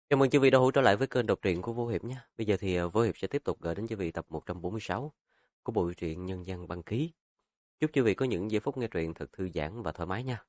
Chào mừng quý vị đã hữu trở lại với kênh đọc truyện của Vô Hiệp nhé. Bây giờ thì Vô Hiệp sẽ tiếp tục gửi đến quý vị tập 146 của bộ truyện Nhân Gian Băng Ký. Chúc quý vị có những giây phút nghe truyện thật thư giãn và thoải mái nha.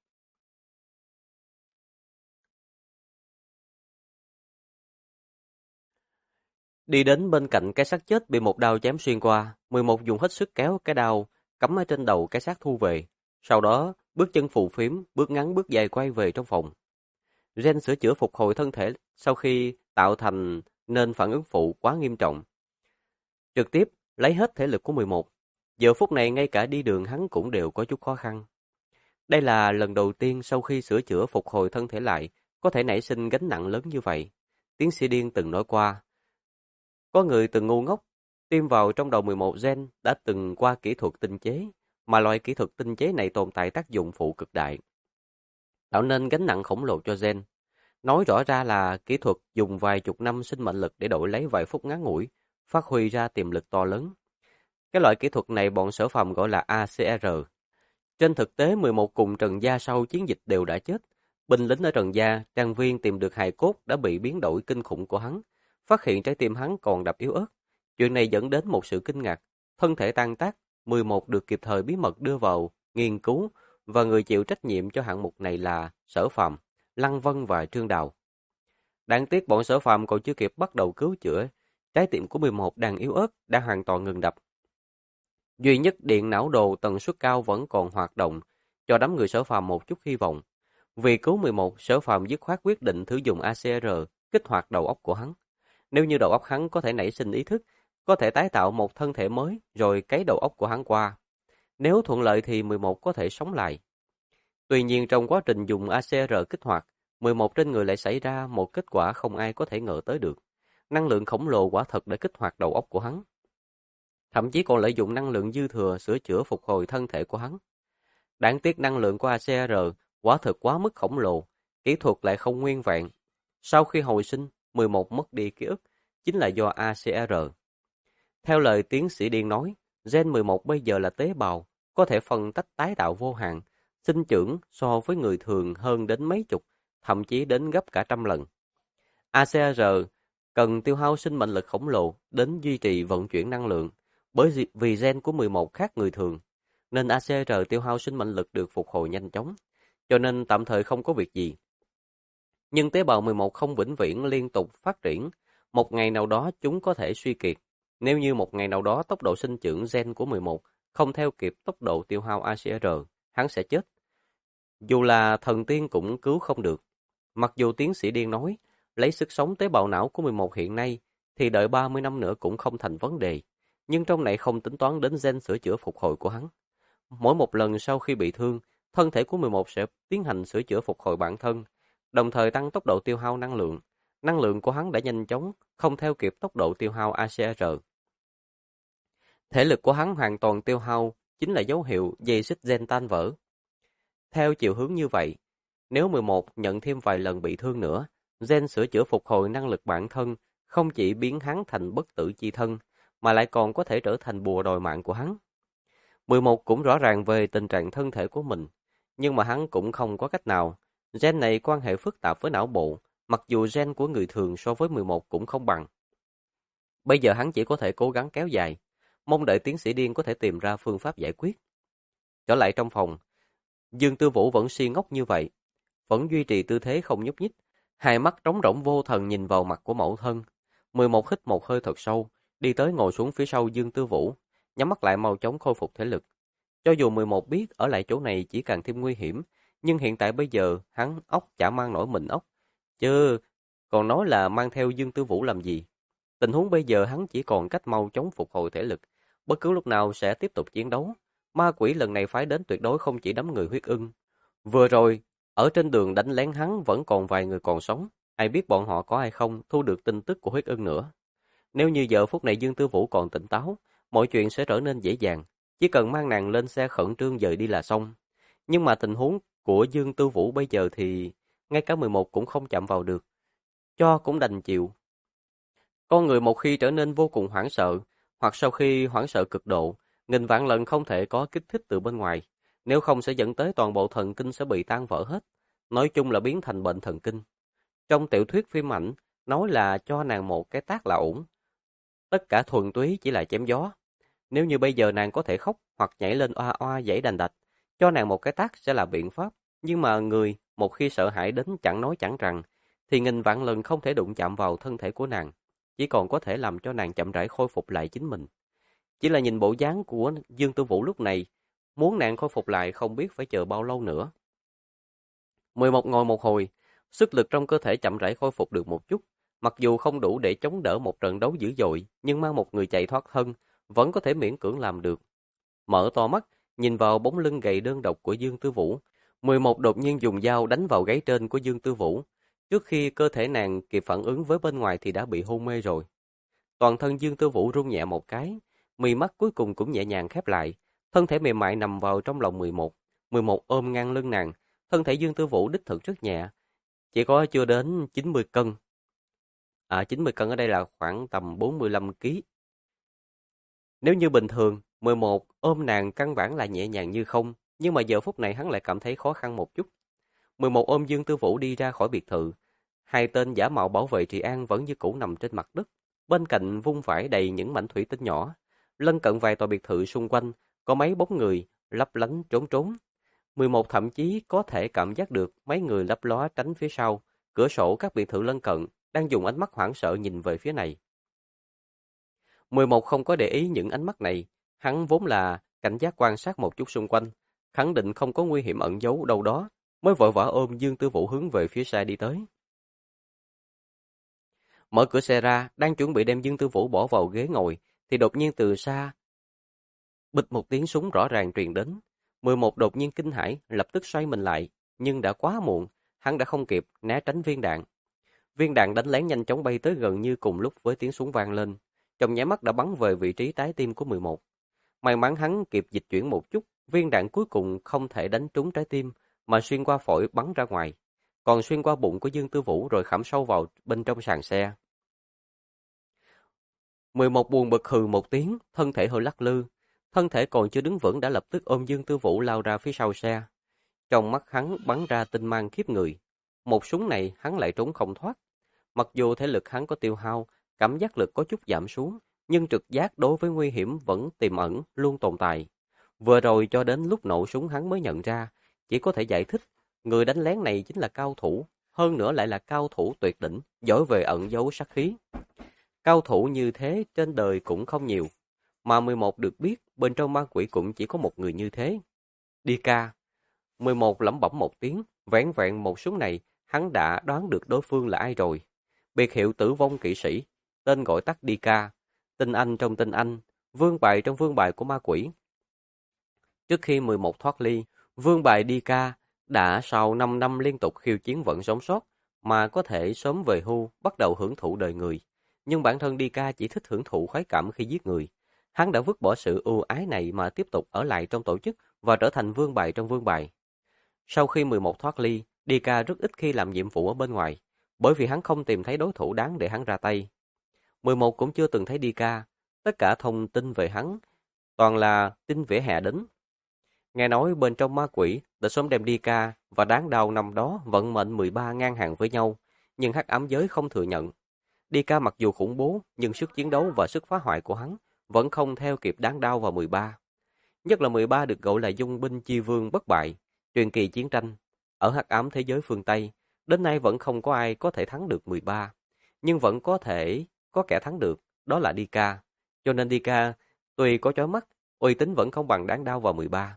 Đi đến bên cạnh cái xác chết bị một đao chém xuyên qua, 11 dùng hết sức kéo cái đao cắm ở trên đầu cái xác thu về. Sau đó, bước chân phù phiếm, bước ngắn bước dài quay về trong phòng. Gen sửa chữa phục hồi thân thể sau khi tạo thành nên phản ứng phụ quá nghiêm trọng. Trực tiếp lấy hết thể lực của 11. Giờ phút này ngay cả đi đường hắn cũng đều có chút khó khăn. Đây là lần đầu tiên sau khi sửa chữa phục hồi thân thể lại, có thể nảy sinh gánh nặng lớn như vậy. Tiến sĩ Điên từng nói qua, có người từng ngu ngốc, tiêm vào trong đầu 11 gen đã từng qua kỹ thuật tinh chế, mà loại kỹ thuật tinh chế này tồn tại tác dụng phụ cực đại, tạo nên gánh nặng khổng lồ cho gen. Nói rõ ra là kỹ thuật dùng vài chục năm sinh mệnh lực để đổi lấy vài phút ngắn ngủi, phát huy ra tiềm lực to lớn. Cái loại kỹ thuật này bọn Sở Phàm gọi là ACR. Trên thực tế 11 cùng Trần Gia sau chiến dịch đều đã chết. Binh lính ở Trần Gia, Trang Viên tìm được hài cốt đã bị biến đổi kinh khủng của hắn, phát hiện trái tim hắn còn đập yếu ớt. Chuyện này dẫn đến một sự kinh ngạc, thân thể tan tác, 11 được kịp thời bí mật đưa vào nghiên cứu và người chịu trách nhiệm cho hạng mục này là Sở Phàm, Lăng Vân và Trương Đào. Đáng tiếc bọn Sở Phàm còn chưa kịp bắt đầu cứu chữa, trái tim của 11 đang yếu ớt đã hoàn toàn ngừng đập. Duy nhất điện não đồ tần suất cao vẫn còn hoạt động, cho đám người Sở Phàm một chút hy vọng. Vì cứu 11, Sở Phàm dứt khoát quyết định thử dùng ACR kích hoạt đầu óc của hắn. Nếu như đầu óc hắn có thể nảy sinh ý thức, có thể tái tạo một thân thể mới rồi cấy đầu óc của hắn qua. Nếu thuận lợi thì 11 có thể sống lại. Tuy nhiên trong quá trình dùng ACR kích hoạt, 11 trên người lại xảy ra một kết quả không ai có thể ngờ tới được. Năng lượng khổng lồ quả thật đã kích hoạt đầu óc của hắn. Thậm chí còn lợi dụng năng lượng dư thừa sửa chữa phục hồi thân thể của hắn. Đáng tiếc năng lượng của ACR quả thực quá mức khổng lồ, kỹ thuật lại không nguyên vẹn. Sau khi hồi sinh, 11 mất đi ký ức, chính là do ACR. Theo lời tiến sĩ Điên nói, gen 11 bây giờ là tế bào, có thể phân tách tái tạo vô hạn, sinh trưởng so với người thường hơn đến mấy chục, thậm chí đến gấp cả trăm lần. ACR cần tiêu hao sinh mệnh lực khổng lồ đến duy trì vận chuyển năng lượng, bởi vì gen của 11 khác người thường, nên ACR tiêu hao sinh mệnh lực được phục hồi nhanh chóng, cho nên tạm thời không có việc gì. Nhưng tế bào 11 không vĩnh viễn liên tục phát triển, một ngày nào đó chúng có thể suy kiệt. Nếu như một ngày nào đó tốc độ sinh trưởng gen của 11 không theo kịp tốc độ tiêu hao ACR, hắn sẽ chết. Dù là thần tiên cũng cứu không được. Mặc dù tiến sĩ Điên nói, lấy sức sống tế bào não của 11 hiện nay, thì đợi 30 năm nữa cũng không thành vấn đề. Nhưng trong này không tính toán đến gen sửa chữa phục hồi của hắn. Mỗi một lần sau khi bị thương, thân thể của 11 sẽ tiến hành sửa chữa phục hồi bản thân, đồng thời tăng tốc độ tiêu hao năng lượng. Năng lượng của hắn đã nhanh chóng, không theo kịp tốc độ tiêu hao ACR. Thể lực của hắn hoàn toàn tiêu hao chính là dấu hiệu dây xích gen tan vỡ. Theo chiều hướng như vậy, nếu 11 nhận thêm vài lần bị thương nữa, gen sửa chữa phục hồi năng lực bản thân không chỉ biến hắn thành bất tử chi thân, mà lại còn có thể trở thành bùa đòi mạng của hắn. 11 cũng rõ ràng về tình trạng thân thể của mình, nhưng mà hắn cũng không có cách nào. Gen này quan hệ phức tạp với não bộ, mặc dù gen của người thường so với 11 cũng không bằng. Bây giờ hắn chỉ có thể cố gắng kéo dài, mong đợi tiến sĩ Điên có thể tìm ra phương pháp giải quyết. Trở lại trong phòng, Dương Tư Vũ vẫn si ngốc như vậy, vẫn duy trì tư thế không nhúc nhích, hai mắt trống rỗng vô thần nhìn vào mặt của mẫu thân. 11 hít một hơi thật sâu, đi tới ngồi xuống phía sau Dương Tư Vũ, nhắm mắt lại mau chóng khôi phục thể lực. Cho dù 11 biết ở lại chỗ này chỉ càng thêm nguy hiểm, nhưng hiện tại bây giờ hắn ốc chả mang nổi mình ốc, chứ còn nói là mang theo Dương Tư Vũ làm gì. Tình huống bây giờ hắn chỉ còn cách mau chóng phục hồi thể lực, bất cứ lúc nào sẽ tiếp tục chiến đấu. Ma quỷ lần này phái đến tuyệt đối không chỉ đám người huyết ưng. Vừa rồi, ở trên đường đánh lén hắn vẫn còn vài người còn sống, ai biết bọn họ có hay không thu được tin tức của huyết ưng nữa. Nếu như giờ phút này Dương Tư Vũ còn tỉnh táo, mọi chuyện sẽ trở nên dễ dàng, chỉ cần mang nàng lên xe khẩn trương dời đi là xong. Nhưng mà tình huống của Dương Tư Vũ bây giờ thì ngay cả 11 cũng không chạm vào được, cho cũng đành chịu. Con người một khi trở nên vô cùng hoảng sợ, hoặc sau khi hoảng sợ cực độ, nghìn vạn lần không thể có kích thích từ bên ngoài, nếu không sẽ dẫn tới toàn bộ thần kinh sẽ bị tan vỡ hết, nói chung là biến thành bệnh thần kinh. Trong tiểu thuyết phim ảnh, nói là cho nàng một cái tát là ổn. Tất cả thuần túy chỉ là chém gió. Nếu như bây giờ nàng có thể khóc hoặc nhảy lên oa oa giãy đành đạch, cho nàng một cái tát sẽ là biện pháp. Nhưng mà người, một khi sợ hãi đến chẳng nói chẳng rằng, thì nghìn vạn lần không thể đụng chạm vào thân thể của nàng, chỉ còn có thể làm cho nàng chậm rãi khôi phục lại chính mình. Chỉ là nhìn bộ dáng của Dương Tư Vũ lúc này, muốn nàng khôi phục lại không biết phải chờ bao lâu nữa. 11 ngồi một hồi, sức lực trong cơ thể chậm rãi khôi phục được một chút, mặc dù không đủ để chống đỡ một trận đấu dữ dội, nhưng mang một người chạy thoát thân, vẫn có thể miễn cưỡng làm được. Mở to mắt, nhìn vào bóng lưng gầy đơn độc của Dương Tư Vũ, 11 đột nhiên dùng dao đánh vào gáy trên của Dương Tư Vũ. Trước khi cơ thể nàng kịp phản ứng với bên ngoài thì đã bị hôn mê rồi. Toàn thân Dương Tư Vũ run nhẹ một cái, mí mắt cuối cùng cũng nhẹ nhàng khép lại, thân thể mềm mại nằm vào trong lòng 11. 11 ôm ngang lưng nàng, thân thể Dương Tư Vũ đích thực rất nhẹ, chỉ có chưa đến 90 cân. 90 cân ở đây là khoảng tầm 45 kg. Nếu như bình thường, 11 ôm nàng căn bản là nhẹ nhàng như không, nhưng mà giờ phút này hắn lại cảm thấy khó khăn một chút. 11 ôm Dương Tư Vũ đi ra khỏi biệt thự. Hai tên giả mạo bảo vệ trị an vẫn như cũ nằm trên mặt đất, bên cạnh vung vãi đầy những mảnh thủy tinh nhỏ. Lân cận vài tòa biệt thự xung quanh, có mấy bóng người lấp lánh trốn trốn. 11 thậm chí có thể cảm giác được mấy người lấp lóa tránh phía sau, cửa sổ các biệt thự lân cận, đang dùng ánh mắt hoảng sợ nhìn về phía này. 11 không có để ý những ánh mắt này, hắn vốn là cảnh giác quan sát một chút xung quanh, khẳng định không có nguy hiểm ẩn giấu đâu đó, mới vội vã ôm Dương Tư Vũ hướng về phía xe đi tới. Mở cửa xe ra, đang chuẩn bị đem Dương Tư Vũ bỏ vào ghế ngồi, thì đột nhiên từ xa, bịch một tiếng súng rõ ràng truyền đến. 11 đột nhiên kinh hãi, lập tức xoay mình lại, nhưng đã quá muộn, hắn đã không kịp né tránh viên đạn. Viên đạn đánh lén nhanh chóng bay tới gần như cùng lúc với tiếng súng vang lên, trong nháy mắt đã bắn về vị trí trái tim của 11. May mắn hắn kịp dịch chuyển một chút, viên đạn cuối cùng không thể đánh trúng trái tim, mà xuyên qua phổi bắn ra ngoài, còn xuyên qua bụng của Dương Tư Vũ rồi khảm sâu vào bên trong sàn xe. 11 buồn bực hừ một tiếng, thân thể hơi lắc lư, thân thể còn chưa đứng vững đã lập tức ôm Dương Tư Vũ lao ra phía sau xe. Trong mắt hắn bắn ra tinh mang khiếp người. Một súng này hắn lại trốn không thoát. Mặc dù thể lực hắn có tiêu hao, cảm giác lực có chút giảm xuống, nhưng trực giác đối với nguy hiểm vẫn tiềm ẩn, luôn tồn tại. Vừa rồi cho đến lúc nổ súng hắn mới nhận ra, chỉ có thể giải thích, người đánh lén này chính là cao thủ, hơn nữa lại là cao thủ tuyệt đỉnh, giỏi về ẩn giấu sát khí. Cao thủ như thế trên đời cũng không nhiều, mà 11 được biết bên trong ma quỷ cũng chỉ có một người như thế. Đi ca. 11 lẩm bẩm một tiếng, vẻn vẹn một súng này, hắn đã đoán được đối phương là ai rồi. Biệt hiệu Tử Vong Kỵ Sĩ, tên gọi tắt Đi ca, tinh anh trong tinh anh, vương bài trong vương bài của ma quỷ. Trước khi 11 thoát ly, vương bài Đi ca đã sau 5 năm liên tục khiêu chiến vẫn sống sót, mà có thể sớm về hưu, bắt đầu hưởng thụ đời người. Nhưng bản thân Đi ca chỉ thích hưởng thụ khoái cảm khi giết người. Hắn đã vứt bỏ sự ưu ái này mà tiếp tục ở lại trong tổ chức và trở thành vương bài trong vương bài. Sau khi 11 thoát ly, Đi ca rất ít khi làm nhiệm vụ ở bên ngoài, bởi vì hắn không tìm thấy đối thủ đáng để hắn ra tay. 11 cũng chưa từng thấy Đi ca, tất cả thông tin về hắn toàn là tin vỉa hè đến. Nghe nói bên trong ma quỷ đã sớm đem Đi ca và đáng đau năm đó vận mệnh 13 ngang hàng với nhau, nhưng hắc ám giới không thừa nhận. Đi ca mặc dù khủng bố, nhưng sức chiến đấu và sức phá hoại của hắn vẫn không theo kịp đáng đau và 13. Nhất là 13 được gọi là dung binh chi vương bất bại, truyền kỳ chiến tranh. Ở hắc ám thế giới phương Tây, đến nay vẫn không có ai có thể thắng được 13. Nhưng vẫn có thể có kẻ thắng được, đó là Đi ca. Cho nên Đi ca, tuy có chói mắt, uy tín vẫn không bằng đáng đau và 13.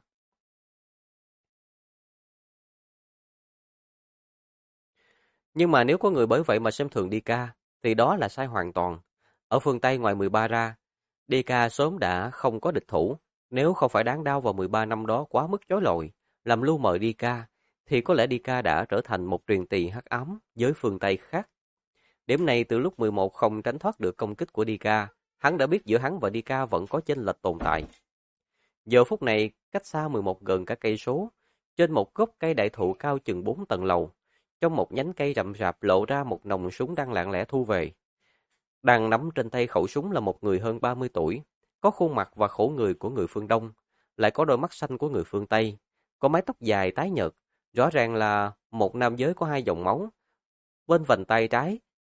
Nhưng mà nếu có người bởi vậy mà xem thường Đi ca, thì đó là sai hoàn toàn. Ở phương Tây ngoài 13 ra, Đi ca sớm đã không có địch thủ. Nếu không phải đáng đau vào 13 năm đó quá mức chói lọi, làm lu mờ Đi ca, thì có lẽ Đi ca đã trở thành một truyền kỳ hắc ám với phương Tây khác. Điểm này từ lúc 11 không tránh thoát được công kích của Đi ca, hắn đã biết giữa hắn và Đi ca vẫn có chênh lệch tồn tại. Giờ phút này, cách xa 11 gần cả cây số, trên một gốc cây đại thụ cao chừng 4 tầng lầu, trong một nhánh cây rậm rạp lộ ra một nòng súng đang lặng lẽ thu về. Đang nắm trên tay khẩu súng là một người hơn 30 tuổi, có khuôn mặt và khổ người của người phương Đông, lại có đôi mắt xanh của người phương Tây, có mái tóc dài tái nhợt, rõ ràng là một nam giới có hai dòng máu. Bên vành tay trái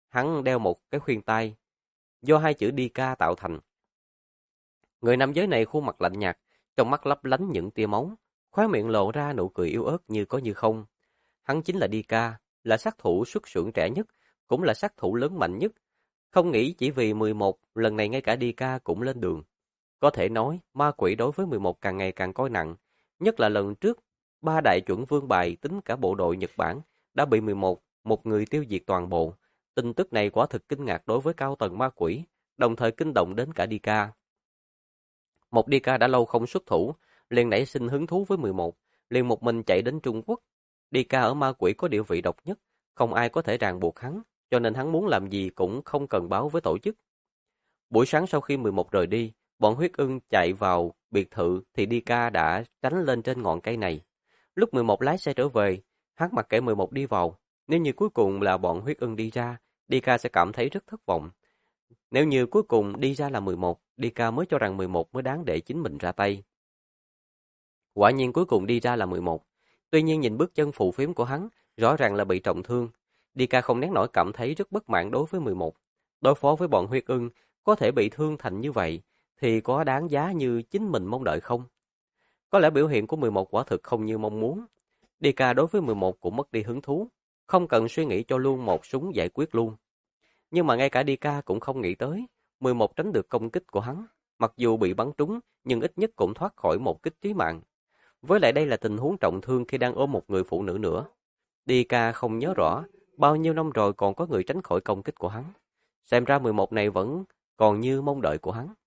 hắn đeo một cái khuyên tai, do hai chữ Đi Ca tạo thành. Người nam giới này khuôn mặt lạnh nhạt, trong mắt lấp lánh những tia máu, khóe miệng lộ ra nụ cười yếu ớt như có như không. Hắn chính là Đi Ca, là sát thủ xuất xưởng trẻ nhất, cũng là sát thủ lớn mạnh nhất. Không nghĩ chỉ vì 11, lần này ngay cả Đi Ca cũng lên đường. Có thể nói, ma quỷ đối với 11 càng ngày càng coi nặng, nhất là lần trước, ba đại chuẩn vương bài tính cả bộ đội Nhật Bản đã bị 11, một người tiêu diệt toàn bộ. Tin tức này quả thực kinh ngạc đối với cao tầng ma quỷ, đồng thời kinh động đến cả Đi Ca. Một Đi Ca đã lâu không xuất thủ, liền nảy sinh hứng thú với 11, liền một mình chạy đến Trung Quốc. Đi Ca ở ma quỷ có địa vị độc nhất, không ai có thể ràng buộc hắn, cho nên hắn muốn làm gì cũng không cần báo với tổ chức. Buổi sáng sau khi 11 rời đi, bọn huyết ưng chạy vào biệt thự thì Đi Ca đã tránh lên trên ngọn cây này. Lúc 11 lái xe trở về, hắn mặc kệ 11 đi vào. Nếu như cuối cùng là bọn huyết ưng đi ra, Đi Ca sẽ cảm thấy rất thất vọng. Nếu như cuối cùng đi ra là 11, Đi Ca mới cho rằng 11 mới đáng để chính mình ra tay. Quả nhiên cuối cùng đi ra là 11. Tuy nhiên nhìn bước chân phù phiếm của hắn, rõ ràng là bị trọng thương. Đi Ca không nén nổi cảm thấy rất bất mãn đối với 11. Đối phó với bọn huyết ưng, có thể bị thương thành như vậy, thì có đáng giá như chính mình mong đợi không? Có lẽ biểu hiện của 11 quả thực không như mong muốn. Đi Ca đối với 11 cũng mất đi hứng thú, không cần suy nghĩ cho luôn một súng giải quyết luôn. Nhưng mà ngay cả Đi Ca cũng không nghĩ tới, 11 tránh được công kích của hắn. Mặc dù bị bắn trúng, nhưng ít nhất cũng thoát khỏi một kích chí mạng. Với lại đây là tình huống trọng thương khi đang ôm một người phụ nữ nữa. Đi Ca không nhớ rõ, bao nhiêu năm rồi còn có người tránh khỏi công kích của hắn. Xem ra 11 này vẫn còn như mong đợi của hắn.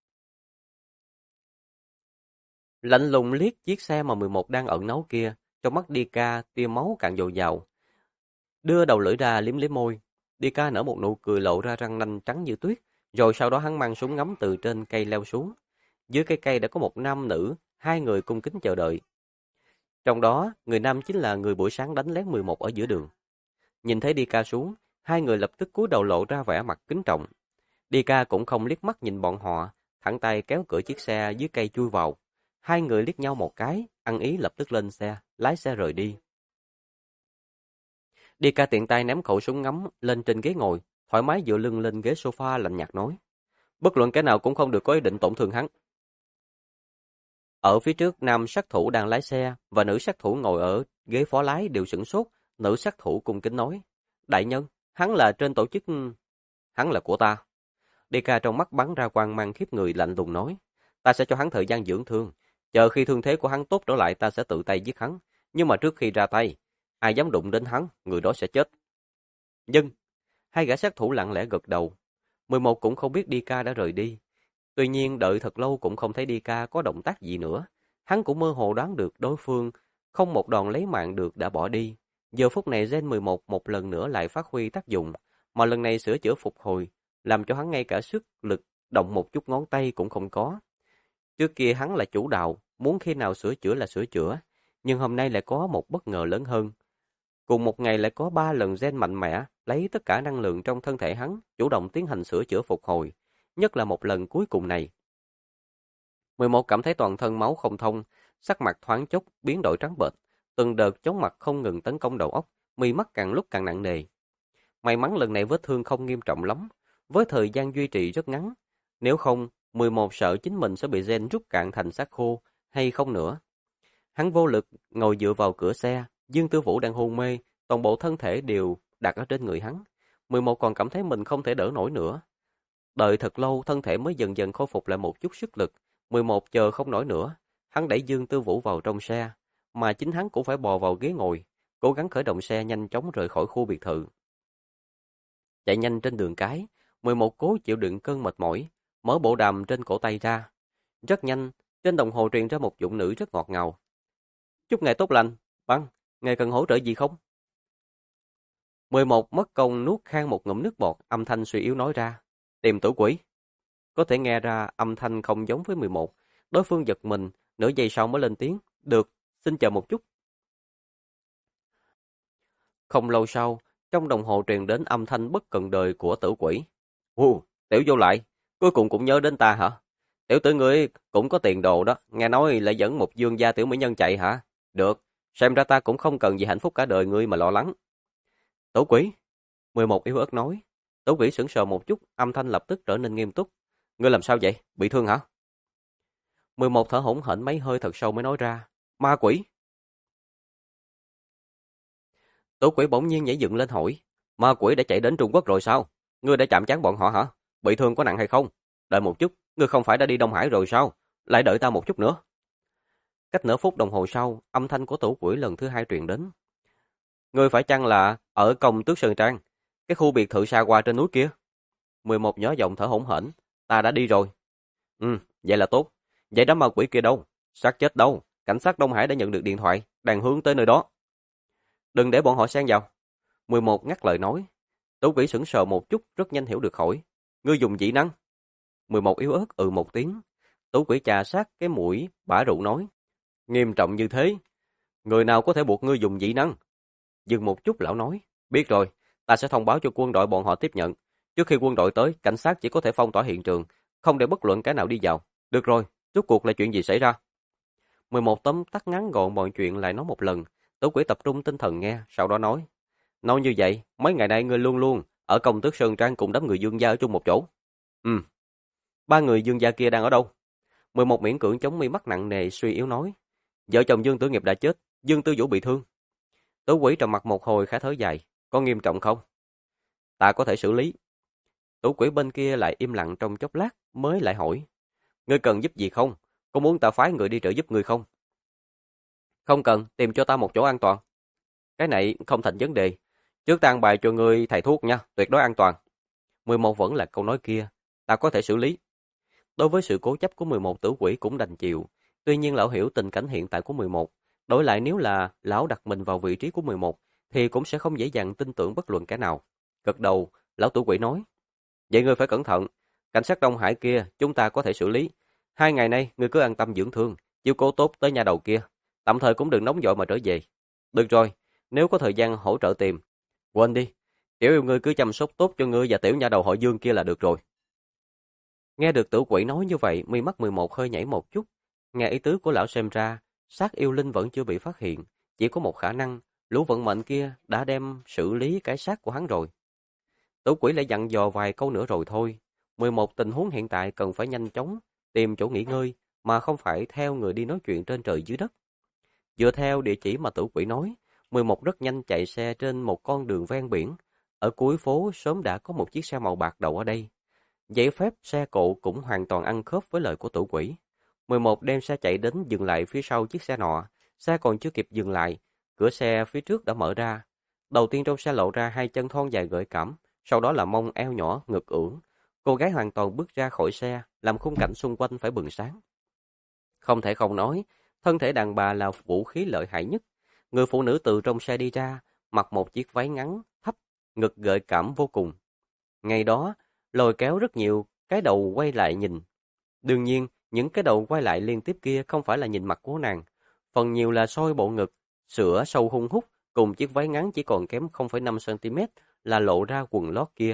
Lạnh lùng liếc chiếc xe mà 11 đang ẩn náu kia, trong mắt Đi Ca tia máu càng dồi dào. Đưa đầu lưỡi ra liếm liếm môi, Đi Ca nở một nụ cười lộ ra răng nanh trắng như tuyết, rồi sau đó hắn mang súng ngắm từ trên cây leo xuống. Dưới cây cây đã có một nam nữ, hai người cung kính chờ đợi. Trong đó, người nam chính là người buổi sáng đánh lén 11 ở giữa đường. Nhìn thấy Đi Ca xuống, hai người lập tức cúi đầu lộ ra vẻ mặt kính trọng. Đi Ca cũng không liếc mắt nhìn bọn họ, thẳng tay kéo cửa chiếc xe dưới cây chui vào. Hai người liếc nhau một cái, ăn ý lập tức lên xe, lái xe rời đi. Đi Ca tiện tay ném khẩu súng ngắm lên trên ghế ngồi, thoải mái dựa lưng lên ghế sofa lạnh nhạt nói. Bất luận cái nào cũng không được có ý định tổn thương hắn. Ở phía trước, nam sát thủ đang lái xe và nữ sát thủ ngồi ở ghế phó lái đều sửng sốt. Nữ sát thủ cung kính nói. Đại nhân, hắn là trên tổ chức... Hắn là của ta. Đi Ca trong mắt bắn ra quang mang khiếp người lạnh lùng nói. Ta sẽ cho hắn thời gian dưỡng thương. Chờ khi thương thế của hắn tốt trở lại ta sẽ tự tay giết hắn. Nhưng mà trước khi ra tay, ai dám đụng đến hắn, người đó sẽ chết. Nhưng, hai gã sát thủ lặng lẽ gật đầu. 11 cũng không biết Đi Ca đã rời đi. Tuy nhiên đợi thật lâu cũng không thấy Đi Ca có động tác gì nữa. Hắn cũng mơ hồ đoán được đối phương không một đòn lấy mạng được đã bỏ đi. Giờ phút này Gen 11 một lần nữa lại phát huy tác dụng, mà lần này sửa chữa phục hồi, làm cho hắn ngay cả sức lực động một chút ngón tay cũng không có. Trước kia hắn là chủ đạo, muốn khi nào sửa chữa là sửa chữa, nhưng hôm nay lại có một bất ngờ lớn hơn. Cùng một ngày lại có 3 lần gen mạnh mẽ, lấy tất cả năng lượng trong thân thể hắn, chủ động tiến hành sửa chữa phục hồi, nhất là một lần cuối cùng này. 11 cảm thấy toàn thân máu không thông, sắc mặt thoáng chốc biến đổi trắng bệch, từng đợt chóng mặt không ngừng tấn công đầu óc, mi mắt càng lúc càng nặng nề. May mắn lần này vết thương không nghiêm trọng lắm, với thời gian duy trì rất ngắn, nếu không 11 sợ chính mình sẽ bị gen rút cạn thành xác khô hay không nữa. Hắn vô lực ngồi dựa vào cửa xe, Dương Tư Vũ đang hôn mê, toàn bộ thân thể đều đặt ở trên người hắn. 11 còn cảm thấy mình không thể đỡ nổi nữa. Đợi thật lâu thân thể mới dần dần khôi phục lại một chút sức lực. 11 chờ không nổi nữa, hắn đẩy Dương Tư Vũ vào trong xe, mà chính hắn cũng phải bò vào ghế ngồi, cố gắng khởi động xe nhanh chóng rời khỏi khu biệt thự. Chạy nhanh trên đường cái, 11 cố chịu đựng cơn mệt mỏi, mở bộ đàm trên cổ tay ra. Rất nhanh, trên đồng hồ truyền ra một giọng nữ rất ngọt ngào. Chúc ngài tốt lành, vâng, ngài cần hỗ trợ gì không? 11 mất công nuốt khan một ngụm nước bọt, âm thanh suy yếu nói ra. Tìm tử quỷ. Có thể nghe ra âm thanh không giống với 11. Đối phương giật mình, nửa giây sau mới lên tiếng. Được, xin chờ một chút. Không lâu sau, trong đồng hồ truyền đến âm thanh bất cần đời của tử quỷ. Tiểu vô lại, cuối cùng cũng nhớ đến ta hả? Tiểu tử ngươi cũng có tiền đồ đó, nghe nói lại dẫn một dương gia tiểu mỹ nhân chạy hả? Được, xem ra ta cũng không cần gì hạnh phúc cả đời ngươi mà lo lắng. Tử quỷ, 11 yếu ớt nói. Tố Quỷ sững sờ một chút, âm thanh lập tức trở nên nghiêm túc. Ngươi làm sao vậy? Bị thương hả? 11 thở hổn hển mấy hơi thật sâu mới nói ra. Ma quỷ. Tố Quỷ bỗng nhiên nhảy dựng lên hỏi. Ma quỷ đã chạy đến Trung Quốc rồi sao? Ngươi đã chạm trán bọn họ hả? Bị thương có nặng hay không? Đợi một chút, ngươi không phải đã đi Đông Hải rồi sao? Lại đợi ta một chút nữa. Cách nửa phút đồng hồ sau, âm thanh của Tố Quỷ lần thứ hai truyền đến. Ngươi phải chăng là ở Công Tước Sơn Trang, cái khu biệt thự xa qua trên núi kia? 11 nhỏ giọng thở hổn hển. Ta đã đi rồi. Vậy là tốt. Vậy đám ma quỷ kia đâu? Xác chết đâu? Cảnh sát Đông Hải đã nhận được điện thoại, đang hướng tới nơi đó. Đừng để bọn họ xen vào. 11 ngắt lời nói. Tố Quỷ sững sờ một chút, rất nhanh hiểu được hỏi. Ngươi dùng dị năng? 11 yếu ớt một tiếng. Tố Quỷ chà sát cái mũi, bả rượu nói. Nghiêm trọng như thế, người nào có thể buộc ngươi dùng dị năng? Dừng một chút lão nói. Biết rồi, ta sẽ thông báo cho quân đội bọn họ tiếp nhận. Trước khi quân đội tới, cảnh sát chỉ có thể phong tỏa hiện trường, không để bất luận cái nào đi vào. Được rồi, rốt cuộc là chuyện gì xảy ra? 11 tóm tắt ngắn gọn mọi chuyện lại nói một lần. Tố Quỷ tập trung tinh thần nghe, sau đó nói. Nói như vậy, mấy ngày nay ngươi luôn luôn ở Công Tước Sơn Trang cùng đám người Dương gia ở chung một chỗ. Ba người Dương gia kia đang ở đâu? 11 miễn cưỡng chống mi mắt nặng nề suy yếu nói. Vợ chồng Dương Tử Nghiệp đã chết, Dương Tư Vũ bị thương. Tố Quỷ trầm mặt một hồi khá thở dài. Có nghiêm trọng không? Ta có thể xử lý. Tố Quỷ bên kia lại im lặng trong chốc lát mới lại hỏi. Ngươi cần giúp gì không? Có muốn ta phái người đi trợ giúp ngươi không? Không cần, tìm cho ta một chỗ an toàn. Cái này không thành vấn đề. Trước ta an bài cho ngươi thầy thuốc nha, tuyệt đối an toàn. 11 vẫn là câu nói kia. Ta có thể xử lý. Đối với sự cố chấp của 11 Tử Quỷ cũng đành chịu. Tuy nhiên lão hiểu tình cảnh hiện tại của 11. Đổi lại nếu là lão đặt mình vào vị trí của 11 thì cũng sẽ không dễ dàng tin tưởng bất luận kẻ nào. Gật đầu, lão Tử Quỷ nói. Vậy ngươi phải cẩn thận. Cảnh sát Đông Hải kia chúng ta có thể xử lý. 2 ngày nay ngươi cứ an tâm dưỡng thương, chiếu cố tốt tới nhà đầu kia. Tạm thời cũng đừng nóng vội mà trở về. Được rồi, nếu có thời gian hỗ trợ tìm. Quên đi, tiểu yêu ngươi cứ chăm sóc tốt cho ngươi và tiểu nhà đầu họ Dương kia là được rồi. Nghe được Tử Quỷ nói như vậy, mi mắt 11 hơi nhảy một chút. Nghe ý tứ của lão xem ra, xác yêu linh vẫn chưa bị phát hiện. Chỉ có một khả năng, lũ vận mệnh kia đã đem xử lý cái xác của hắn rồi. Tử Quỷ lại dặn dò vài câu nữa rồi thôi. 11 tình huống hiện tại cần phải nhanh chóng tìm chỗ nghỉ ngơi, mà không phải theo người đi nói chuyện trên trời dưới đất. Dựa theo địa chỉ mà Tử Quỷ nói, 11 rất nhanh chạy xe trên một con đường ven biển. Ở cuối phố sớm đã có một chiếc xe màu bạc đậu ở đây. Giấy phép xe cộ cũng hoàn toàn ăn khớp với lời của Tử Quỷ. 11 đem xe chạy đến dừng lại phía sau chiếc xe nọ. Xe còn chưa kịp dừng lại, cửa xe phía trước đã mở ra. Đầu tiên trong xe lộ ra hai chân thon dài gợi cảm, sau đó là mông eo nhỏ, ngực ưỡn. Cô gái hoàn toàn bước ra khỏi xe, làm khung cảnh xung quanh phải bừng sáng. Không thể không nói, thân thể đàn bà là vũ khí lợi hại nhất. Người phụ nữ từ trong xe đi ra, mặc một chiếc váy ngắn, thấp, ngực gợi cảm vô cùng. Ngày đó, lôi kéo rất nhiều cái đầu quay lại nhìn. Đương nhiên, những cái đầu quay lại liên tiếp kia không phải là nhìn mặt của nàng, phần nhiều là soi bộ ngực, sữa sâu hun hút, cùng chiếc váy ngắn chỉ còn kém 0,5 cm là lộ ra quần lót kia.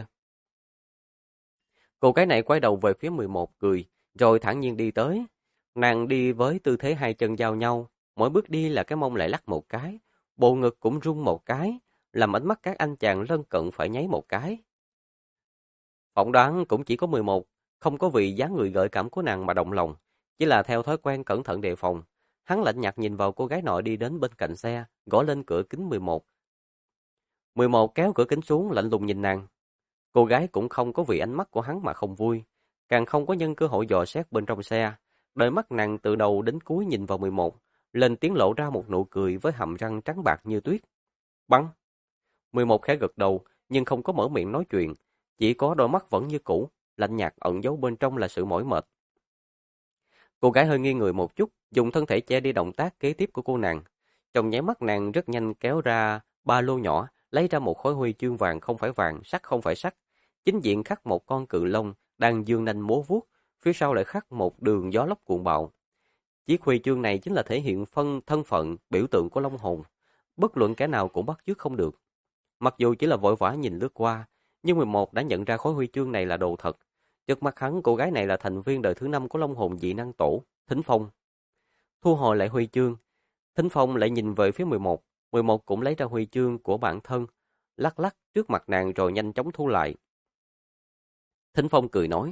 Cô gái này quay đầu về phía 11 cười, rồi thản nhiên đi tới. Nàng đi với tư thế hai chân giao nhau, mỗi bước đi là cái mông lại lắc một cái, bộ ngực cũng rung một cái, làm ánh mắt các anh chàng lân cận phải nháy một cái. Phỏng đoán cũng chỉ có 11, không có vì dáng người gợi cảm của nàng mà động lòng, chỉ là theo thói quen cẩn thận đề phòng. Hắn lạnh nhạt nhìn vào cô gái nọ đi đến bên cạnh xe, gõ lên cửa kính 11. 11 kéo cửa kính xuống lạnh lùng nhìn nàng. Cô gái cũng không có vì ánh mắt của hắn mà không vui, càng không có nhân cơ hội dò xét bên trong xe. Đôi mắt nàng từ đầu đến cuối nhìn vào 11, lên tiếng lộ ra một nụ cười với hàm răng trắng bạc như tuyết. Bắn! 11 khẽ gật đầu, nhưng không có mở miệng nói chuyện, chỉ có đôi mắt vẫn như cũ, lạnh nhạt ẩn giấu bên trong là sự mỏi mệt. Cô gái hơi nghiêng người một chút, dùng thân thể che đi động tác kế tiếp của cô nàng. Trong nháy mắt nàng rất nhanh kéo ra ba lô nhỏ, lấy ra một khối huy chương vàng không phải vàng, sắt không phải sắt. Chính diện khắc một con cự long đang dương nanh múa vuốt, phía sau lại khắc một đường gió lốc cuồng bạo. Chiếc huy chương này chính là thể hiện thân phận, biểu tượng của long hồn. Bất luận kẻ nào cũng bắt chước không được. Mặc dù chỉ là vội vã nhìn lướt qua, nhưng 11 đã nhận ra khối huy chương này là đồ thật. Trước mắt hắn, cô gái này là thành viên đời thứ 5 của Long Hồn dị năng tổ, Thính Phong. Thu hồi lại huy chương, Thính Phong lại nhìn về phía 11. 11 cũng lấy ra huy chương của bản thân, lắc lắc trước mặt nàng rồi nhanh chóng thu lại. Thính Phong cười nói,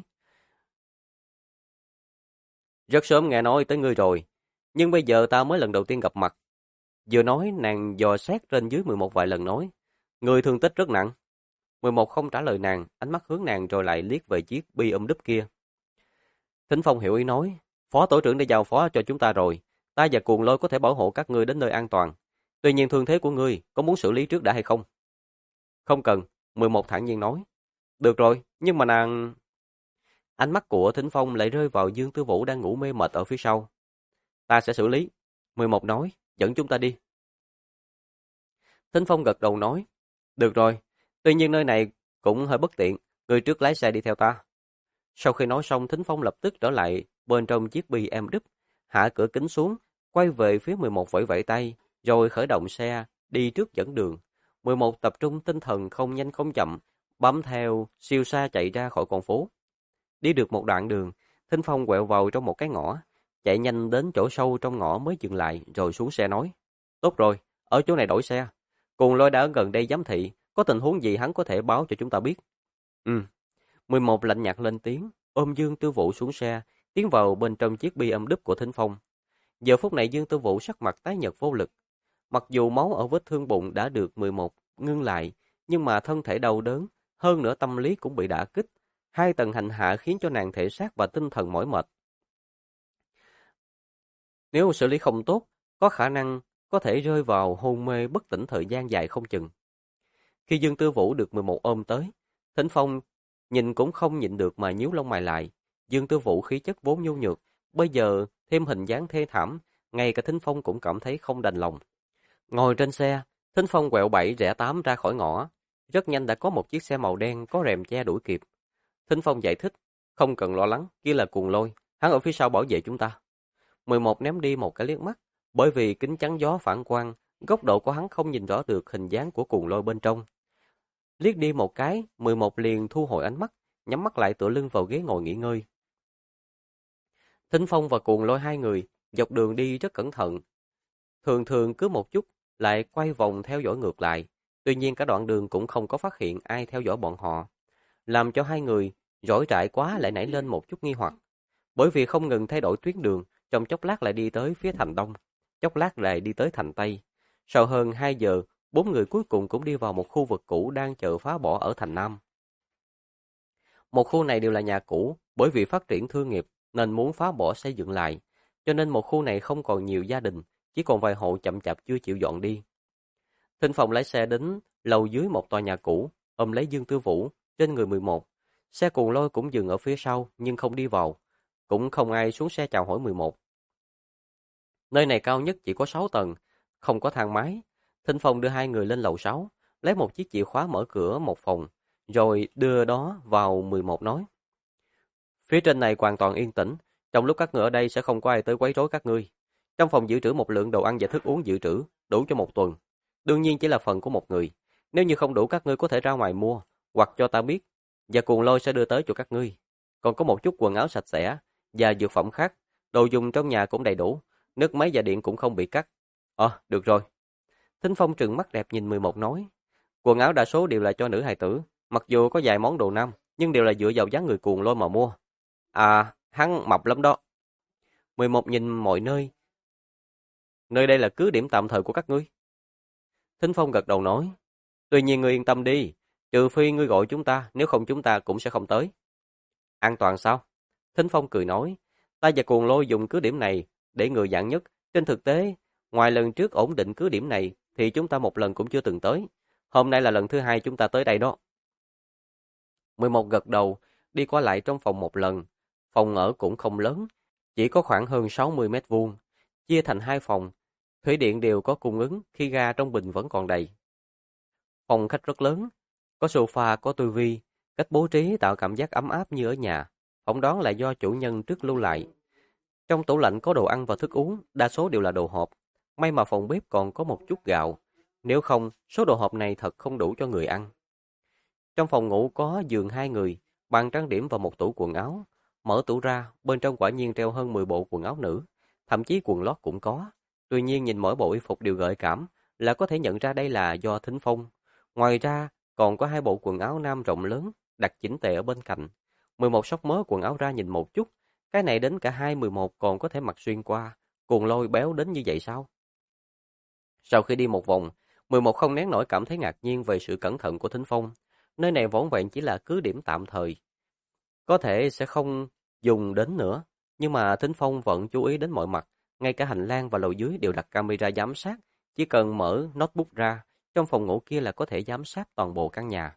rất sớm nghe nói tới ngươi rồi, nhưng bây giờ ta mới lần đầu tiên gặp mặt. Vừa nói, nàng dò xét trên dưới 11 vài lần nói, ngươi thương tích rất nặng. 11 không trả lời nàng, ánh mắt hướng nàng rồi lại liếc về chiếc bi đúp kia. Thính Phong hiểu ý nói, phó tổ trưởng đã giao phó cho chúng ta rồi, ta và Cuồng Lôi có thể bảo hộ các ngươi đến nơi an toàn. Tuy nhiên thương thế của ngươi có muốn xử lý trước đã hay không? Không cần, 11 thản nhiên nói. Được rồi, nhưng mà nàng... Ánh mắt của Thính Phong lại rơi vào Dương Tư Vũ đang ngủ mê mệt ở phía sau. Ta sẽ xử lý. 11 nói, dẫn chúng ta đi. Thính Phong gật đầu nói, được rồi, tuy nhiên nơi này cũng hơi bất tiện, người trước lái xe đi theo ta. Sau khi nói xong, Thính Phong lập tức trở lại bên trong chiếc BMW, hạ cửa kính xuống, quay về phía 11 vẫy vẫy tay, rồi khởi động xe, đi trước dẫn đường. 11 tập trung tinh thần không nhanh không chậm, bám theo siêu xa chạy ra khỏi con phố. Đi được một đoạn đường, Thính Phong quẹo vào trong một cái ngõ, chạy nhanh đến chỗ sâu trong ngõ mới dừng lại rồi xuống xe nói. Tốt rồi, ở chỗ này đổi xe. Cuồng Lôi đã ở gần đây giám thị, có tình huống gì hắn có thể báo cho chúng ta biết. 11 lạnh nhạt lên tiếng, ôm Dương Tư Vũ xuống xe, tiến vào bên trong chiếc BMW của Thính Phong. Giờ phút này Dương Tư Vũ sắc mặt tái nhợt vô lực. Mặc dù máu ở vết thương bụng đã được 11 ngưng lại, nhưng mà thân thể đau đớn, hơn nữa tâm lý cũng bị đả kích. Hai tầng hành hạ khiến cho nàng thể xác và tinh thần mỏi mệt. Nếu xử lý không tốt, có khả năng có thể rơi vào hôn mê bất tỉnh thời gian dài không chừng. Khi Dương Tư Vũ được 11 ôm tới, Thính Phong nhìn cũng không nhịn được mà nhíu lông mày lại. Dương Tư Vũ khí chất vốn nhu nhược, bây giờ thêm hình dáng thê thảm, ngay cả Thính Phong cũng cảm thấy không đành lòng. Ngồi trên xe, Thính Phong quẹo 7 rẽ 8 ra khỏi ngõ. Rất nhanh đã có một chiếc xe màu đen có rèm che đuổi kịp. Thính Phong giải thích, không cần lo lắng, kia là Cuồng Lôi, hắn ở phía sau bảo vệ chúng ta. 11 ném đi một cái liếc mắt, bởi vì kính chắn gió phản quang, góc độ của hắn không nhìn rõ được hình dáng của Cuồng Lôi bên trong. Liếc đi một cái, 11 liền thu hồi ánh mắt, nhắm mắt lại tựa lưng vào ghế ngồi nghỉ ngơi. Thính Phong và Cuồng Lôi hai người dọc đường đi rất cẩn thận, thường thường cứ một chút lại quay vòng theo dõi ngược lại. Tuy nhiên cả đoạn đường cũng không có phát hiện ai theo dõi bọn họ, làm cho hai người rỗi rãi quá lại nảy lên một chút nghi hoặc. Bởi vì không ngừng thay đổi tuyến đường, trong chốc lát lại đi tới phía thành Đông, chốc lát lại đi tới thành Tây. Sau hơn 2 giờ, 4 người cuối cùng cũng đi vào một khu vực cũ đang chờ phá bỏ ở thành Nam. Một khu này đều là nhà cũ, bởi vì phát triển thương nghiệp nên muốn phá bỏ xây dựng lại, cho nên một khu này không còn nhiều gia đình, chỉ còn vài hộ chậm chạp chưa chịu dọn đi. Thính Phong lái xe đến lầu dưới một tòa nhà cũ, ôm lấy Dương Tư Vũ, trên người 11. Xe Cuồng Lôi cũng dừng ở phía sau nhưng không đi vào, cũng không ai xuống xe chào hỏi 11. Nơi này cao nhất chỉ có 6 tầng, không có thang máy. Thính Phong đưa hai người lên lầu 6, lấy một chiếc chìa khóa mở cửa một phòng, rồi đưa đó vào 11 nói. Phía trên này hoàn toàn yên tĩnh, trong lúc các ngươi ở đây sẽ không có ai tới quấy rối các ngươi. Trong phòng dự trữ một lượng đồ ăn và thức uống dự trữ, đủ cho một tuần. Đương nhiên chỉ là phần của một người. Nếu như không đủ các ngươi có thể ra ngoài mua, hoặc cho ta biết, và Cuồng Lôi sẽ đưa tới cho các ngươi. Còn có một chút quần áo sạch sẽ, và dược phẩm khác, đồ dùng trong nhà cũng đầy đủ, nước máy và điện cũng không bị cắt. Được rồi. Thính Phong trừng mắt đẹp nhìn 11 nói. Quần áo đa số đều là cho nữ hài tử, mặc dù có vài món đồ nam, nhưng đều là dựa vào dáng người Cuồng Lôi mà mua. À, hắn mập lắm đó. 11 nhìn mọi nơi. Nơi đây là cứ điểm tạm thời của các ngươi. Thính Phong gật đầu nói. Tuy nhiên ngươi yên tâm đi, trừ phi ngươi gọi chúng ta, nếu không chúng ta cũng sẽ không tới. An toàn sao? Thính Phong cười nói. Ta và Cuồng Lôi dùng cứ điểm này để người dạng nhất. Trên thực tế, ngoài lần trước ổn định cứ điểm này, thì chúng ta một lần cũng chưa từng tới. Hôm nay là lần thứ 2 chúng ta tới đây đó. 11 gật đầu, đi qua lại trong phòng một lần. Phòng ở cũng không lớn, chỉ có khoảng hơn 60 mét vuông, chia thành 2 phòng. Thủy điện đều có cung ứng khi ga trong bình vẫn còn đầy. Phòng khách rất lớn, có sofa, có tivi, cách bố trí tạo cảm giác ấm áp như ở nhà. Phỏng đoán là do chủ nhân trước lưu lại. Trong tủ lạnh có đồ ăn và thức uống, đa số đều là đồ hộp. May mà phòng bếp còn có một chút gạo. Nếu không, số đồ hộp này thật không đủ cho người ăn. Trong phòng ngủ có giường 2 người, bàn trang điểm và một tủ quần áo. Mở tủ ra, bên trong quả nhiên treo hơn 10 bộ quần áo nữ, thậm chí quần lót cũng có. Tuy nhiên nhìn mỗi bộ y phục đều gợi cảm, là có thể nhận ra đây là do Thính Phong. Ngoài ra, còn có 2 bộ quần áo nam rộng lớn, đặt chỉnh tề ở bên cạnh. 11 xốc mớ quần áo ra nhìn một chút. Cái này đến cả hai 11 còn có thể mặc xuyên qua. Cuồng Lôi béo đến như vậy sao? Sau khi đi một vòng, 11 không nén nổi cảm thấy ngạc nhiên về sự cẩn thận của Thính Phong. Nơi này vỏn vẹn chỉ là cứ điểm tạm thời. Có thể sẽ không dùng đến nữa. Nhưng mà Thính Phong vẫn chú ý đến mọi mặt. Ngay cả hành lang và lầu dưới đều đặt camera giám sát. Chỉ cần mở notebook ra, trong phòng ngủ kia là có thể giám sát toàn bộ căn nhà.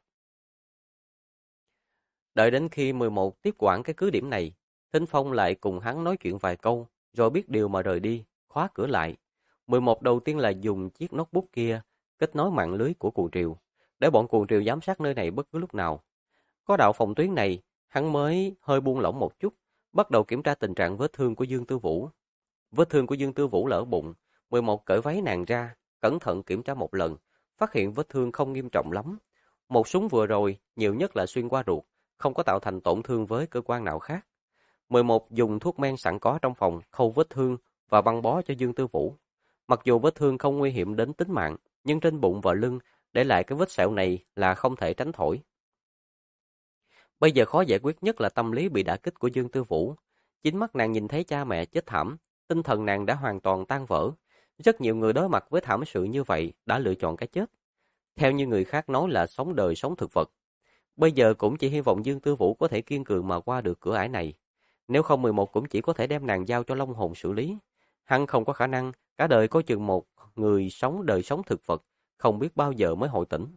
Đợi đến khi 11 tiếp quản cái cứ điểm này, Thính Phong lại cùng hắn nói chuyện vài câu, rồi biết điều mà rời đi, khóa cửa lại. 11 đầu tiên là dùng chiếc notebook kia kết nối mạng lưới của cuồng triều, để bọn cuồng triều giám sát nơi này bất cứ lúc nào. Có đạo phòng tuyến này, hắn mới hơi buông lỏng một chút, bắt đầu kiểm tra tình trạng vết thương của Dương Tư Vũ. Vết thương của Dương Tư Vũ là ở bụng, 11 cởi váy nàng ra, cẩn thận kiểm tra một lần, phát hiện vết thương không nghiêm trọng lắm. Một súng vừa rồi, nhiều nhất là xuyên qua ruột, không có tạo thành tổn thương với cơ quan nào khác. 11 dùng thuốc men sẵn có trong phòng, khâu vết thương và băng bó cho Dương Tư Vũ. Mặc dù vết thương không nguy hiểm đến tính mạng, nhưng trên bụng và lưng để lại cái vết sẹo này là không thể tránh khỏi. Bây giờ khó giải quyết nhất là tâm lý bị đả kích của Dương Tư Vũ. Chính mắt nàng nhìn thấy cha mẹ chết thảm, tinh thần nàng đã hoàn toàn tan vỡ. Rất nhiều người đối mặt với thảm sự như vậy đã lựa chọn cái chết. Theo như người khác nói là sống đời sống thực vật. Bây giờ cũng chỉ hy vọng Dương Tư Vũ có thể kiên cường mà qua được cửa ải này. Nếu không 11 cũng chỉ có thể đem nàng giao cho Long Hồn xử lý. Hắn không có khả năng cả đời có chừng một người sống đời sống thực vật, không biết bao giờ mới hồi tỉnh.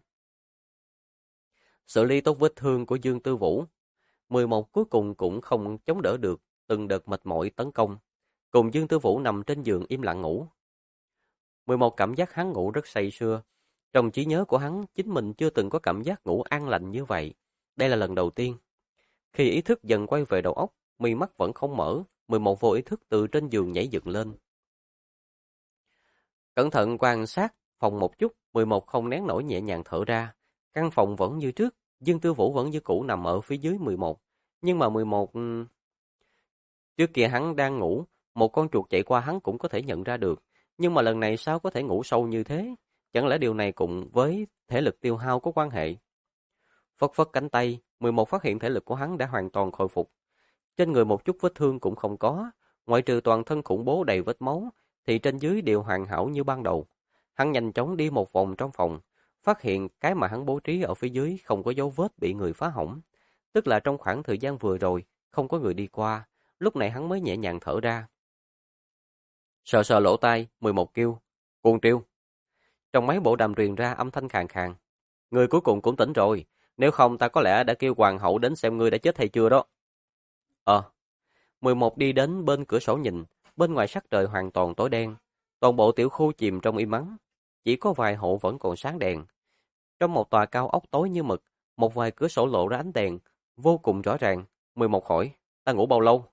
Xử lý tốt vết thương của Dương Tư Vũ, 11 cuối cùng cũng không chống đỡ được từng đợt mệt mỏi tấn công. Cùng Dương Tư Vũ nằm trên giường im lặng ngủ. 11 cảm giác hắn ngủ rất say sưa. Trong trí nhớ của hắn, chính mình chưa từng có cảm giác ngủ an lành như vậy. Đây là lần đầu tiên. Khi ý thức dần quay về đầu óc, mi mắt vẫn không mở, 11 vô ý thức từ trên giường nhảy dựng lên. Cẩn thận quan sát phòng một chút, 11 không nén nổi nhẹ nhàng thở ra. Căn phòng vẫn như trước, Dương Tư Vũ vẫn như cũ nằm ở phía dưới 11. Nhưng mà 11... Trước kia hắn đang ngủ, một con chuột chạy qua hắn cũng có thể nhận ra được. Nhưng mà lần này sao có thể ngủ sâu như thế? Chẳng lẽ điều này cùng với thể lực tiêu hao có quan hệ? Phất phất cánh tay, 11 phát hiện thể lực của hắn đã hoàn toàn khôi phục. Trên người một chút vết thương cũng không có, ngoại trừ toàn thân khủng bố đầy vết máu, thì trên dưới đều hoàn hảo như ban đầu. Hắn nhanh chóng đi một vòng trong phòng, phát hiện cái mà hắn bố trí ở phía dưới không có dấu vết bị người phá hỏng. Tức là trong khoảng thời gian vừa rồi, không có người đi qua, lúc này hắn mới nhẹ nhàng thở ra. Sờ sờ lỗ tai, 11 kêu, Cuồng Triều. Trong máy bộ đàm truyền ra âm thanh khàn khàn. Người cuối cùng cũng tỉnh rồi, nếu không ta có lẽ đã kêu hoàng hậu đến xem ngươi đã chết hay chưa đó. 11 đi đến bên cửa sổ nhìn, bên ngoài sắc trời hoàn toàn tối đen. Toàn bộ tiểu khu chìm trong im ắng, chỉ có vài hộ vẫn còn sáng đèn. Trong một tòa cao ốc tối như mực, một vài cửa sổ lộ ra ánh đèn, vô cùng rõ ràng. 11 hỏi, ta ngủ bao lâu?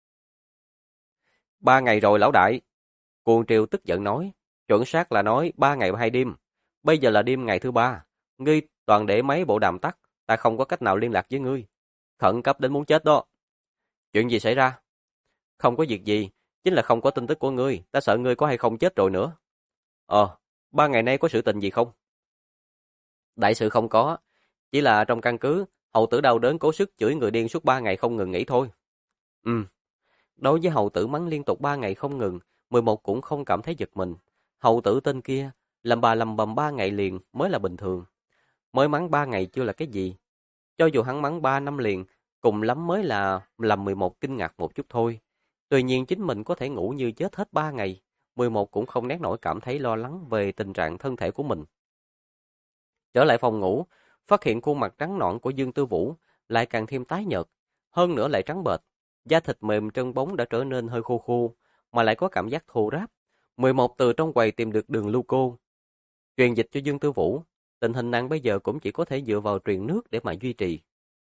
3 ngày rồi lão đại. Cuồng Triều tức giận nói, chuẩn xác là nói 3 ngày 2 đêm. Bây giờ là đêm ngày thứ 3. Ngươi toàn để máy bộ đàm tắt, ta không có cách nào liên lạc với ngươi. Khẩn cấp đến muốn chết đó. Chuyện gì xảy ra? Không có việc gì, chính là không có tin tức của ngươi, ta sợ ngươi có hay không chết rồi nữa. 3 ngày nay có sự tình gì không? Đại sự không có, chỉ là trong căn cứ, hầu tử đau đớn cố sức chửi người điên suốt 3 ngày không ngừng nghỉ thôi. Đối với hầu tử mắng liên tục 3 ngày không ngừng, 11 cũng không cảm thấy giật mình. Hầu tử tên kia, làm bà lầm bầm 3 ngày liền mới là bình thường. Mới mắng 3 ngày chưa là cái gì. Cho dù hắn mắng 3 năm liền, cùng lắm mới là làm 11 kinh ngạc một chút thôi. Tuy nhiên chính mình có thể ngủ như chết hết 3 ngày, 11 cũng không nén nổi cảm thấy lo lắng về tình trạng thân thể của mình. Trở lại phòng ngủ, phát hiện khuôn mặt trắng nõn của Dương Tư Vũ lại càng thêm tái nhợt, hơn nữa lại trắng bệch, da thịt mềm trơn bóng đã trở nên hơi khô khô, mà lại có cảm giác thô ráp. 11 từ trong quầy tìm được đường lưu cô, truyền dịch cho Dương Tư Vũ, tình hình nàng bây giờ cũng chỉ có thể dựa vào truyền nước để mà duy trì.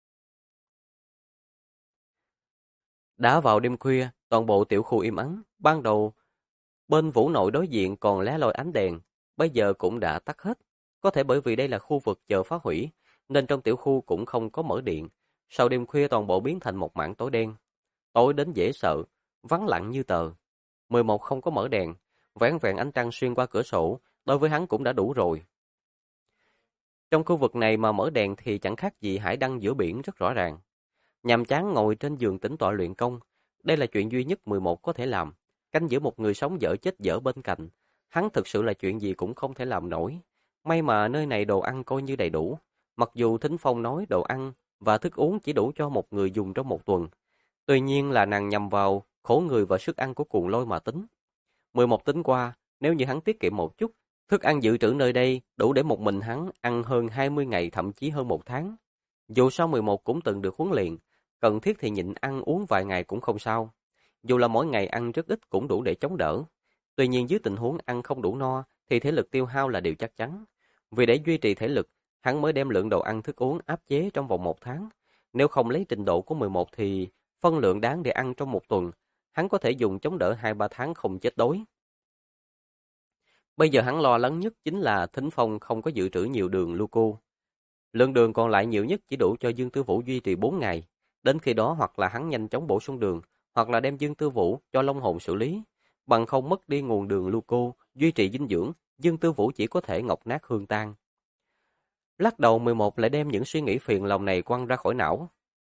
Đã vào đêm khuya, toàn bộ tiểu khu im ắng, ban đầu bên Vũ Nội đối diện còn lóe loi ánh đèn, bây giờ cũng đã tắt hết. Có thể bởi vì đây là khu vực chờ phá hủy, nên trong tiểu khu cũng không có mở điện. Sau đêm khuya toàn bộ biến thành một mảng tối đen. Tối đến dễ sợ, vắng lặng như tờ. 11 không có mở đèn, vẻn vẹn ánh trăng xuyên qua cửa sổ, đối với hắn cũng đã đủ rồi. Trong khu vực này mà mở đèn thì chẳng khác gì hải đăng giữa biển rất rõ ràng. nhàm chán ngồi trên giường tĩnh tọa luyện công. Đây là chuyện duy nhất 11 có thể làm. Canh giữ một người sống dở chết dở bên cạnh. Hắn thực sự là chuyện gì cũng không thể làm nổi. May mà nơi này đồ ăn coi như đầy đủ. Mặc dù Thính Phong nói đồ ăn và thức uống chỉ đủ cho một người dùng trong một tuần. Tuy nhiên là nàng nhằm vào khổ người và sức ăn của Cuồng Lôi mà tính. 11 tính qua, nếu như hắn tiết kiệm một chút, thức ăn dự trữ nơi đây đủ để một mình hắn ăn hơn 20 ngày thậm chí hơn một tháng. Dù sao 11 cũng từng được huấn luyện, cần thiết thì nhịn ăn uống vài ngày cũng không sao. Dù là mỗi ngày ăn rất ít cũng đủ để chống đỡ. Tuy nhiên dưới tình huống ăn không đủ no thì thể lực tiêu hao là điều chắc chắn. Vì để duy trì thể lực, hắn mới đem lượng đồ ăn thức uống áp chế trong vòng một tháng. Nếu không lấy trình độ của 11 thì phân lượng đáng để ăn trong một tuần, hắn có thể dùng chống đỡ 2-3 tháng không chết đói. Bây giờ hắn lo lắng nhất chính là Thính Phong không có dự trữ nhiều đường Luco. Lượng đường còn lại nhiều nhất chỉ đủ cho Dương Tư Vũ duy trì 4 ngày. Đến khi đó hoặc là hắn nhanh chóng bổ sung đường, hoặc là đem Dương Tư Vũ cho Long Hồn xử lý. Bằng không mất đi nguồn đường Luco, duy trì dinh dưỡng, Dương Tư Vũ chỉ có thể ngọc nát hương tan. Lắc đầu 11 lại đem những suy nghĩ phiền lòng này quăng ra khỏi não.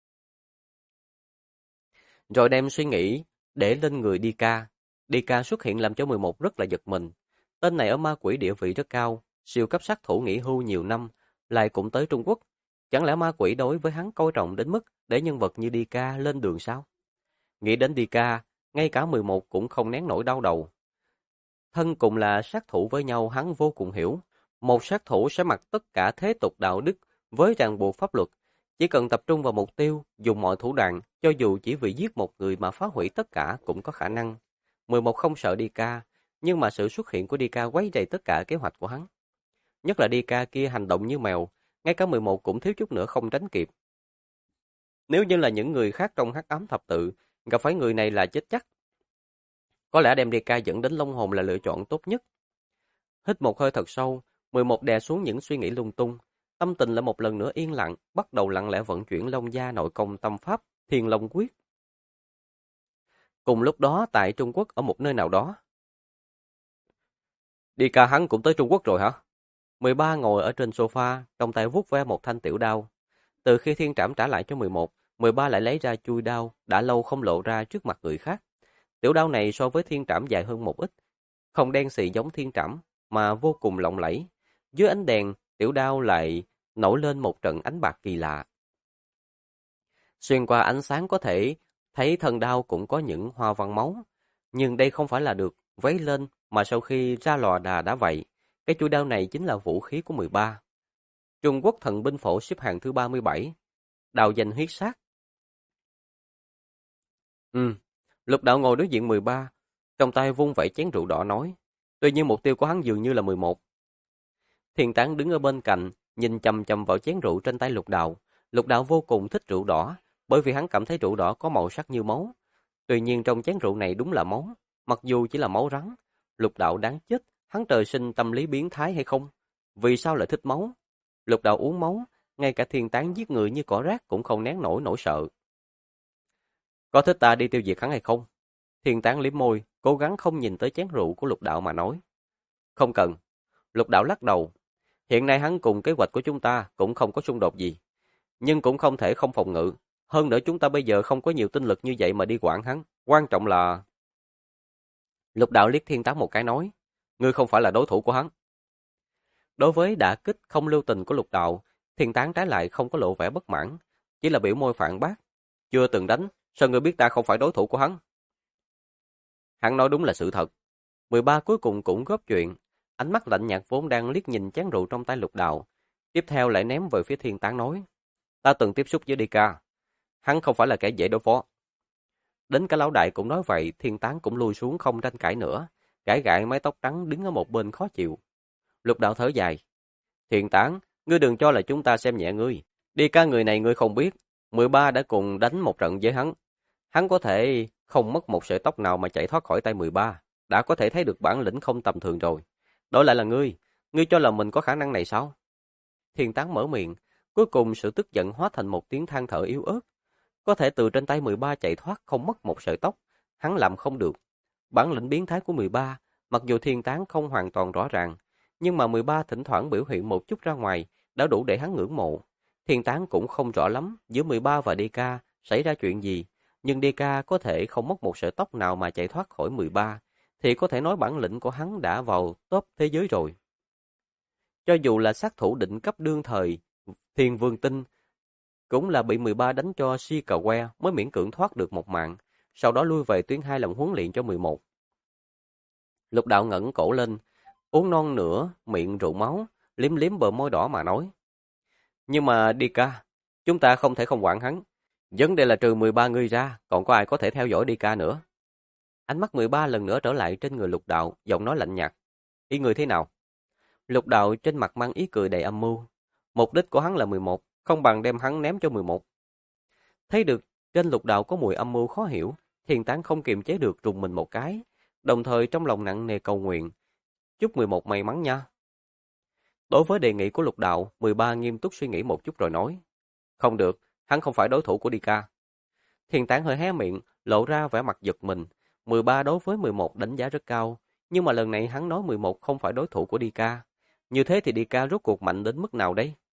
Rồi đem suy nghĩ để lên người Dika. Dika xuất hiện làm cho 11 rất là giật mình. Tên này ở ma quỷ địa vị rất cao, siêu cấp sát thủ nghỉ hưu nhiều năm, lại cũng tới Trung Quốc. Chẳng lẽ ma quỷ đối với hắn coi trọng đến mức để nhân vật như Dika lên đường sao? Nghĩ đến Dika, ngay cả 11 cũng không nén nổi đau đầu. Thân cùng là sát thủ với nhau hắn vô cùng hiểu. Một sát thủ sẽ mặc tất cả thế tục đạo đức với ràng buộc pháp luật. Chỉ cần tập trung vào mục tiêu, dùng mọi thủ đoạn, cho dù chỉ vì giết một người mà phá hủy tất cả cũng có khả năng. 11 không sợ Dika, nhưng mà sự xuất hiện của Dika quấy rầy tất cả kế hoạch của hắn. Nhất là Dika kia hành động như mèo, ngay cả 11 cũng thiếu chút nữa không tránh kịp. Nếu như là những người khác trong hắc ám thập tự, gặp phải người này là chết chắc. Có lẽ đem Dika dẫn đến Long Hồn là lựa chọn tốt nhất. Hít một hơi thật sâu, 11 đè xuống những suy nghĩ lung tung. Tâm tình lại một lần nữa yên lặng, bắt đầu lặng lẽ vận chuyển Long gia nội công tâm pháp, Thiên Long quyết. Cùng lúc đó tại Trung Quốc ở một nơi nào đó. Dika hắn cũng tới Trung Quốc rồi hả? 13 ngồi ở trên sofa, trong tay vuốt ve một thanh tiểu đao. Từ khi Thiên Trảm trả lại cho 11, 13 lại lấy ra chui đao, đã lâu không lộ ra trước mặt người khác. Tiểu đao này so với Thiên Trảm dài hơn một ít, không đen xì giống Thiên Trảm, mà vô cùng lộng lẫy. Dưới ánh đèn, tiểu đao lại nổi lên một trận ánh bạc kỳ lạ. Xuyên qua ánh sáng có thể thấy thân đao cũng có những hoa văn máu, nhưng đây không phải là được vấy lên, mà sau khi ra lò đà đã vậy. Cái chuôi đao này chính là vũ khí của 13. Trung Quốc thần binh phổ xếp hạng thứ 37, đao danh huyết sát. Lục Đạo ngồi đối diện 13, trong tay vung vẩy chén rượu đỏ nói. Tuy nhiên mục tiêu của hắn dường như là 11. Thiền Tán đứng ở bên cạnh, nhìn chằm chằm vào chén rượu trên tay Lục Đạo. Lục Đạo vô cùng thích rượu đỏ, bởi vì hắn cảm thấy rượu đỏ có màu sắc như máu. Tuy nhiên trong chén rượu này đúng là máu, mặc dù chỉ là máu rắn. Lục Đạo đáng chết, hắn trời sinh tâm lý biến thái hay không? Vì sao lại thích máu? Lục Đạo uống máu, ngay cả Thiền Tán giết người như cỏ rác cũng không nén nổi nỗi sợ. Có thích ta đi tiêu diệt hắn hay không? Thiền Tán liếm môi, cố gắng không nhìn tới chén rượu của Lục Đạo mà nói. Không cần. Lục Đạo lắc đầu. Hiện nay hắn cùng kế hoạch của chúng ta cũng không có xung đột gì. Nhưng cũng không thể không phòng ngự. Hơn nữa chúng ta bây giờ không có nhiều tinh lực như vậy mà đi quản hắn. Quan trọng là... Lục Đạo liếc Thiên Tán một cái nói. Ngươi không phải là đối thủ của hắn. Đối với đả kích không lưu tình của Lục Đạo, Thiên Tán trái lại không có lộ vẻ bất mãn. Chỉ là biểu môi phản bác. Chưa từng đánh, sao ngươi biết ta không phải đối thủ của hắn? Hắn nói đúng là sự thật. 13 cuối cùng cũng góp chuyện. Ánh mắt lạnh nhạt vốn đang liếc nhìn chén rượu trong tay Lục Đạo. Tiếp theo lại ném về phía Thiên Tán nói. Ta từng tiếp xúc với Dika. Hắn không phải là kẻ dễ đối phó. Đến cả lão đại cũng nói vậy, Thiên Tán cũng lui xuống không tranh cãi nữa. Gãi gãi mái tóc trắng đứng ở một bên khó chịu. Lục Đạo thở dài. Thiên Tán, ngươi đừng cho là chúng ta xem nhẹ ngươi. Dika người này ngươi không biết. 13 đã cùng đánh một trận với hắn. Hắn có thể không mất một sợi tóc nào mà chạy thoát khỏi tay 13. Đã có thể thấy được bản lĩnh không tầm thường rồi. Đổi lại là ngươi cho là mình có khả năng này sao? Thiên Tán mở miệng, cuối cùng sự tức giận hóa thành một tiếng than thở yếu ớt. Có thể từ trên tay 13 chạy thoát không mất một sợi tóc, hắn làm không được. Bản lĩnh biến thái của 13, mặc dù Thiên Tán không hoàn toàn rõ ràng, nhưng mà 13 thỉnh thoảng biểu hiện một chút ra ngoài, đã đủ để hắn ngưỡng mộ. Thiên Tán cũng không rõ lắm giữa 13 và DK xảy ra chuyện gì, nhưng DK có thể không mất một sợi tóc nào mà chạy thoát khỏi 13, thì có thể nói bản lĩnh của hắn đã vào top thế giới rồi. Cho dù là sát thủ đỉnh cấp đương thời, Thiên Vương Tinh, cũng là bị 13 đánh cho si cà que mới miễn cưỡng thoát được một mạng, sau đó lui về tuyến 2 làm huấn luyện cho 11. Lục Đạo ngẩng cổ lên, uống non nửa miệng rượu máu, liếm liếm bờ môi đỏ mà nói. Nhưng mà DK, chúng ta không thể không quản hắn. Vấn đề là trừ 13 người ra, còn có ai có thể theo dõi DK nữa. Ánh mắt 13 lần nữa trở lại trên người Lục Đạo, giọng nói lạnh nhạt. Ý người thế nào? Lục Đạo trên mặt mang ý cười đầy âm mưu. Mục đích của hắn là 11, không bằng đem hắn ném cho 11. Thấy được trên Lục Đạo có mùi âm mưu khó hiểu, Thiền Tán không kiềm chế được rùng mình một cái, đồng thời trong lòng nặng nề cầu nguyện. Chúc 11 may mắn nha. Đối với đề nghị của Lục Đạo, 13 nghiêm túc suy nghĩ một chút rồi nói. Không được, hắn không phải đối thủ của DK. Thiền Tán hơi hé miệng, lộ ra vẻ mặt giật mình. 13 đối với 11 đánh giá rất cao, nhưng mà lần này hắn nói 11 không phải đối thủ của DK. Như thế thì DK rốt cuộc mạnh đến mức nào đây?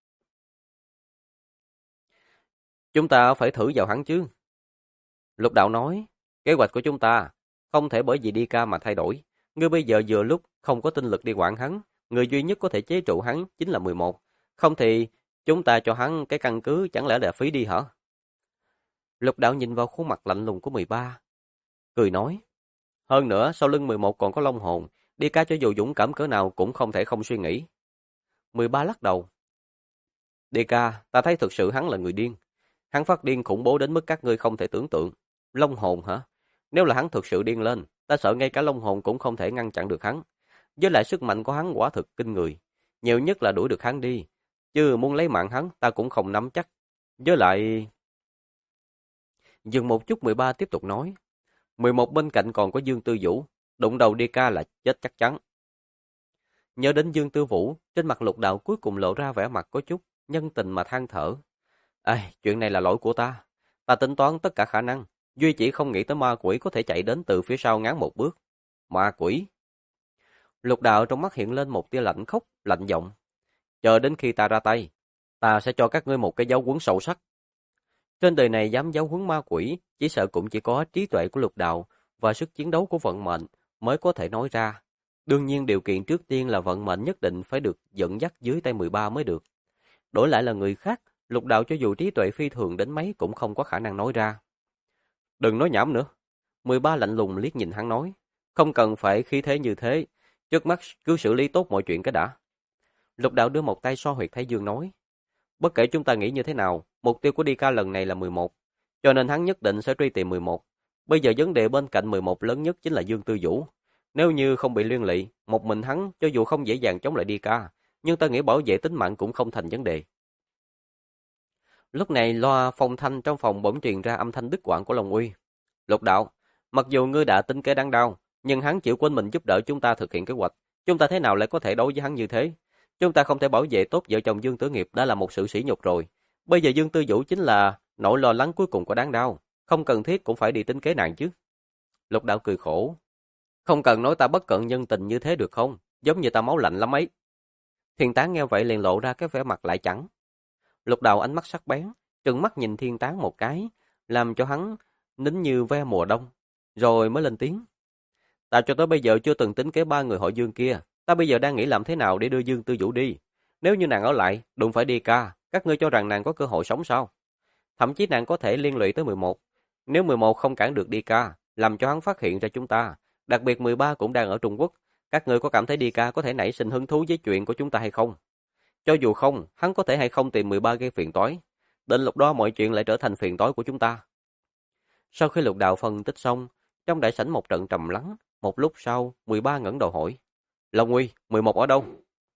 Chúng ta phải thử vào hắn chứ. Lục Đạo nói, kế hoạch của chúng ta không thể bởi vì DK mà thay đổi. Ngươi bây giờ vừa lúc không có tinh lực đi quản hắn, người duy nhất có thể chế trụ hắn chính là 11. Không thì chúng ta cho hắn cái căn cứ chẳng lẽ là phí đi hả? Lục Đạo nhìn vào khuôn mặt lạnh lùng của 13, cười nói. Hơn nữa, sau lưng 11 còn có Long Hồn, DK cho dù dũng cảm cỡ nào cũng không thể không suy nghĩ. 13 lắc đầu. DK, ta thấy thực sự hắn là người điên. Hắn phát điên khủng bố đến mức các ngươi không thể tưởng tượng. Long Hồn hả? Nếu là hắn thực sự điên lên, ta sợ ngay cả Long Hồn cũng không thể ngăn chặn được hắn. Với lại sức mạnh của hắn quả thực kinh người. Nhiều nhất là đuổi được hắn đi. Chứ muốn lấy mạng hắn, ta cũng không nắm chắc. Với lại... Dừng một chút 13 tiếp tục nói. 11 bên cạnh còn có Dương Tư Vũ. Đụng đầu DK là chết chắc chắn. Nhớ đến Dương Tư Vũ, trên mặt Lục Đạo cuối cùng lộ ra vẻ mặt có chút nhân tình mà than thở. Chuyện này là lỗi của ta. Ta tính toán tất cả khả năng. Duy chỉ không nghĩ tới ma quỷ có thể chạy đến từ phía sau ngắn một bước. Ma quỷ? Lục Đạo trong mắt hiện lên một tia lạnh khốc, lạnh giọng. Chờ đến khi ta ra tay, ta sẽ cho các ngươi một cái giáo huấn sâu sắc. Trên đời này dám giáo huấn ma quỷ, chỉ sợ cũng chỉ có trí tuệ của Lục Đạo và sức chiến đấu của vận mệnh mới có thể nói ra. Đương nhiên điều kiện trước tiên là vận mệnh nhất định phải được dẫn dắt dưới tay 13 mới được. Đổi lại là người khác, Lục Đạo cho dù trí tuệ phi thường đến mấy cũng không có khả năng nói ra. Đừng nói nhảm nữa. 13 lạnh lùng liếc nhìn hắn nói. Không cần phải khí thế như thế. Trước mắt cứ xử lý tốt mọi chuyện cái đã. Lục Đạo đưa một tay so huyệt Thái Dương nói. Bất kể chúng ta nghĩ như thế nào, mục tiêu của DK lần này là 11. Cho nên hắn nhất định sẽ truy tìm 11. Bây giờ vấn đề bên cạnh 11 lớn nhất chính là Dương Tư Vũ. Nếu như không bị liên lụy, một mình hắn cho dù không dễ dàng chống lại DK, nhưng ta nghĩ bảo vệ tính mạng cũng không thành vấn đề. Lúc này loa phong thanh trong phòng bỗng truyền ra âm thanh đứt quãng của Long Uy. Lục Đạo, mặc dù ngươi đã tính kế đáng đau, nhưng hắn chịu quên mình giúp đỡ chúng ta thực hiện kế hoạch. Chúng ta thế nào lại có thể đối với hắn như thế? Chúng ta không thể bảo vệ tốt vợ chồng Dương Tử Nghiệp đã là một sự sỉ nhục rồi. Bây giờ Dương Tư Vũ chính là nỗi lo lắng cuối cùng của đáng đau. Không cần thiết cũng phải đi tính kế nàng chứ. Lục Đạo cười khổ. Không cần nói ta bất cận nhân tình như thế được không? Giống như ta máu lạnh lắm ấy. Thiên Tán nghe vậy liền lộ ra cái vẻ mặt lại chẳng. Lục Đạo ánh mắt sắc bén, trừng mắt nhìn Thiên Tán một cái, làm cho hắn nín như ve mùa đông, rồi mới lên tiếng. Ta cho tới bây giờ chưa từng tính kế ba người họ Dương kia, ta bây giờ đang nghĩ làm thế nào để đưa Dương Tư Vũ đi. Nếu như nàng ở lại, đụng phải DK, các ngươi cho rằng nàng có cơ hội sống sao? Thậm chí nàng có thể liên lụy tới 11. Nếu 11 không cản được DK, làm cho hắn phát hiện ra chúng ta, đặc biệt 13 cũng đang ở Trung Quốc, các ngươi có cảm thấy DK có thể nảy sinh hứng thú với chuyện của chúng ta hay không? Cho dù không, hắn có thể hay không tìm 13 gây phiền toái. Đến lúc đó mọi chuyện lại trở thành phiền toái của chúng ta. Sau khi Lục Đạo phân tích xong, trong đại sảnh một trận trầm lắng, một lúc sau, 13 ngẩng đầu hỏi. Long Uy, 11 ở đâu?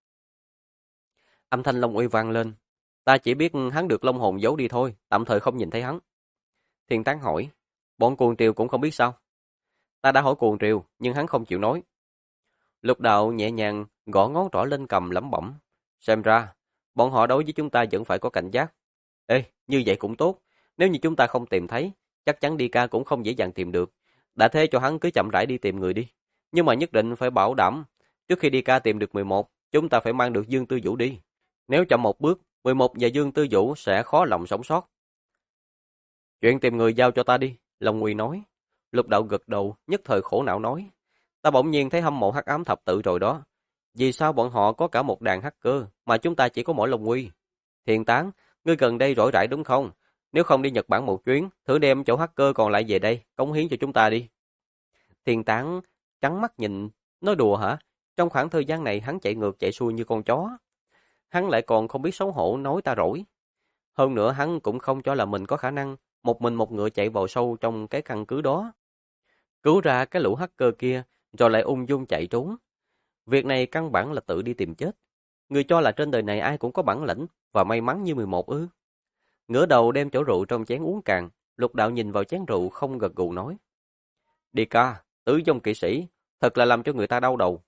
Âm thanh Long Uy vang lên. Ta chỉ biết hắn được Long Hồn giấu đi thôi, tạm thời không nhìn thấy hắn. Thiên Tán hỏi. Bọn Cuồng Triều cũng không biết sao? Ta đã hỏi Cuồng Triều, nhưng hắn không chịu nói. Lục Đạo nhẹ nhàng gõ ngón trỏ lên cầm lẩm bẩm. Xem ra, bọn họ đối với chúng ta vẫn phải có cảnh giác. Ê, như vậy cũng tốt. Nếu như chúng ta không tìm thấy, chắc chắn DK cũng không dễ dàng tìm được. Đã thế cho hắn cứ chậm rãi đi tìm người đi. Nhưng mà nhất định phải bảo đảm, trước khi DK tìm được 11, chúng ta phải mang được Dương Tư Vũ đi. Nếu chậm một bước, 11 và Dương Tư Vũ sẽ khó lòng sống sót. Chuyện tìm người giao cho ta đi, Long Nguy nói. Lục Đạo gật đầu, nhất thời khổ não nói. Ta bỗng nhiên thấy hâm mộ hắc ám thập tự rồi đó. Vì sao bọn họ có cả một đàn hacker, mà chúng ta chỉ có mỗi Long Nguy? Thiền Tán, ngươi gần đây rỗi rãi đúng không? Nếu không đi Nhật Bản một chuyến, thử đem chỗ hacker còn lại về đây, cống hiến cho chúng ta đi. Thiền Tán trắng mắt nhìn, nói đùa hả? Trong khoảng thời gian này hắn chạy ngược chạy xuôi như con chó. Hắn lại còn không biết xấu hổ nói ta rỗi. Hơn nữa hắn cũng không cho là mình có khả năng một mình một ngựa chạy vào sâu trong cái căn cứ đó. Cứu ra cái lũ hacker kia, rồi lại ung dung chạy trốn. Việc này căn bản là tự đi tìm chết. Người cho là trên đời này ai cũng có bản lĩnh và may mắn như 11 ư. Ngửa đầu đem chỗ rượu trong chén uống cạn, Lục Đạo nhìn vào chén rượu không gật gù nói. Đi ca, tứ dông kỵ sĩ, thật là làm cho người ta đau đầu.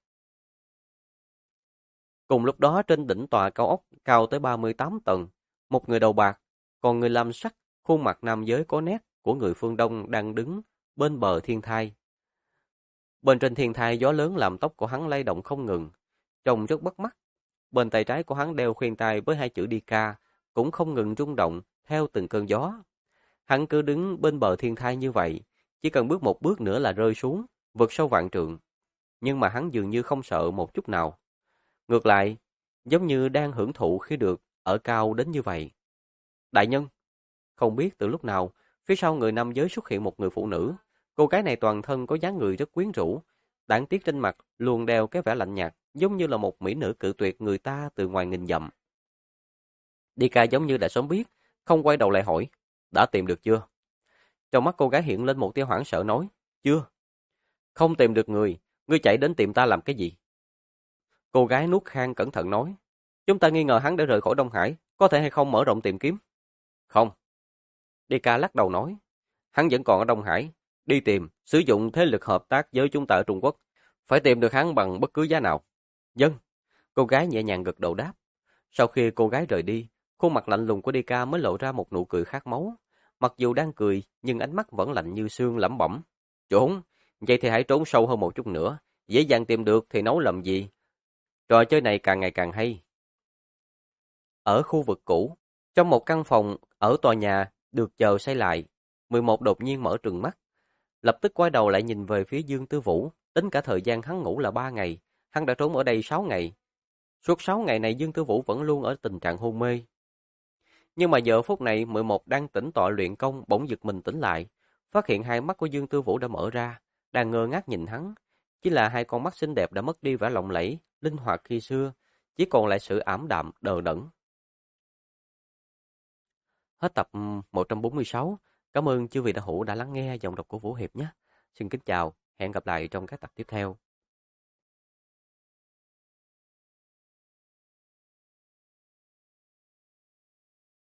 Cùng lúc đó trên đỉnh tòa cao ốc cao tới 38 tầng, một người đầu bạc, còn người làm sắc, khuôn mặt nam giới có nét của người phương Đông đang đứng bên bờ thiên thai. Bên trên thiên thai gió lớn làm tóc của hắn lay động không ngừng, trông rất bắt mắt. Bên tay trái của hắn đeo khuyên tai với hai chữ đi ca, cũng không ngừng rung động theo từng cơn gió. Hắn cứ đứng bên bờ thiên thai như vậy, chỉ cần bước một bước nữa là rơi xuống, vượt sâu vạn trượng. Nhưng mà hắn dường như không sợ một chút nào. Ngược lại, giống như đang hưởng thụ khi được ở cao đến như vậy. Đại nhân, không biết từ lúc nào, phía sau người nam giới xuất hiện một người phụ nữ. Cô gái này toàn thân có dáng người rất quyến rũ, đáng tiếc trên mặt luôn đeo cái vẻ lạnh nhạt, giống như là một mỹ nữ cự tuyệt người ta từ ngoài nghìn dặm. Dika giống như đã sớm biết, không quay đầu lại hỏi, đã tìm được chưa? Trong mắt cô gái hiện lên một tia hoảng sợ nói, chưa. Không tìm được người, ngươi chạy đến tìm ta làm cái gì? Cô gái nuốt khan cẩn thận nói, chúng ta nghi ngờ hắn đã rời khỏi Đông Hải, có thể hay không mở rộng tìm kiếm? Không. Dika lắc đầu nói, hắn vẫn còn ở Đông Hải, đi tìm, sử dụng thế lực hợp tác với chúng ta ở Trung Quốc, phải tìm được hắn bằng bất cứ giá nào. Dân. Cô gái nhẹ nhàng gật đầu đáp. Sau khi cô gái rời đi, khuôn mặt lạnh lùng của Dika mới lộ ra một nụ cười khát máu. Mặc dù đang cười, nhưng ánh mắt vẫn lạnh như xương lẩm bẩm. Trốn, vậy thì hãy trốn sâu hơn một chút nữa. Dễ dàng tìm được thì nấu làm gì? Trò chơi này càng ngày càng hay. Ở khu vực cũ, trong một căn phòng ở tòa nhà được chờ xây lại, 11 đột nhiên mở trừng mắt. Lập tức quay đầu lại nhìn về phía Dương Tư Vũ, tính cả thời gian hắn ngủ là 3 ngày, hắn đã trốn ở đây 6 ngày. Suốt 6 ngày này Dương Tư Vũ vẫn luôn ở tình trạng hôn mê. Nhưng mà giờ phút này 11 đang tĩnh tọa luyện công bỗng giật mình tỉnh lại, phát hiện hai mắt của Dương Tư Vũ đã mở ra, đang ngơ ngác nhìn hắn. Chỉ là hai con mắt xinh đẹp đã mất đi vẻ lộng lẫy, linh hoạt khi xưa, chỉ còn lại sự ảm đạm, đờ đẫn. Hết tập 146. Cảm ơn chư vị đã hữu đã lắng nghe dòng đọc của Vũ Hiệp nhé. Xin kính chào, hẹn gặp lại trong các tập tiếp theo.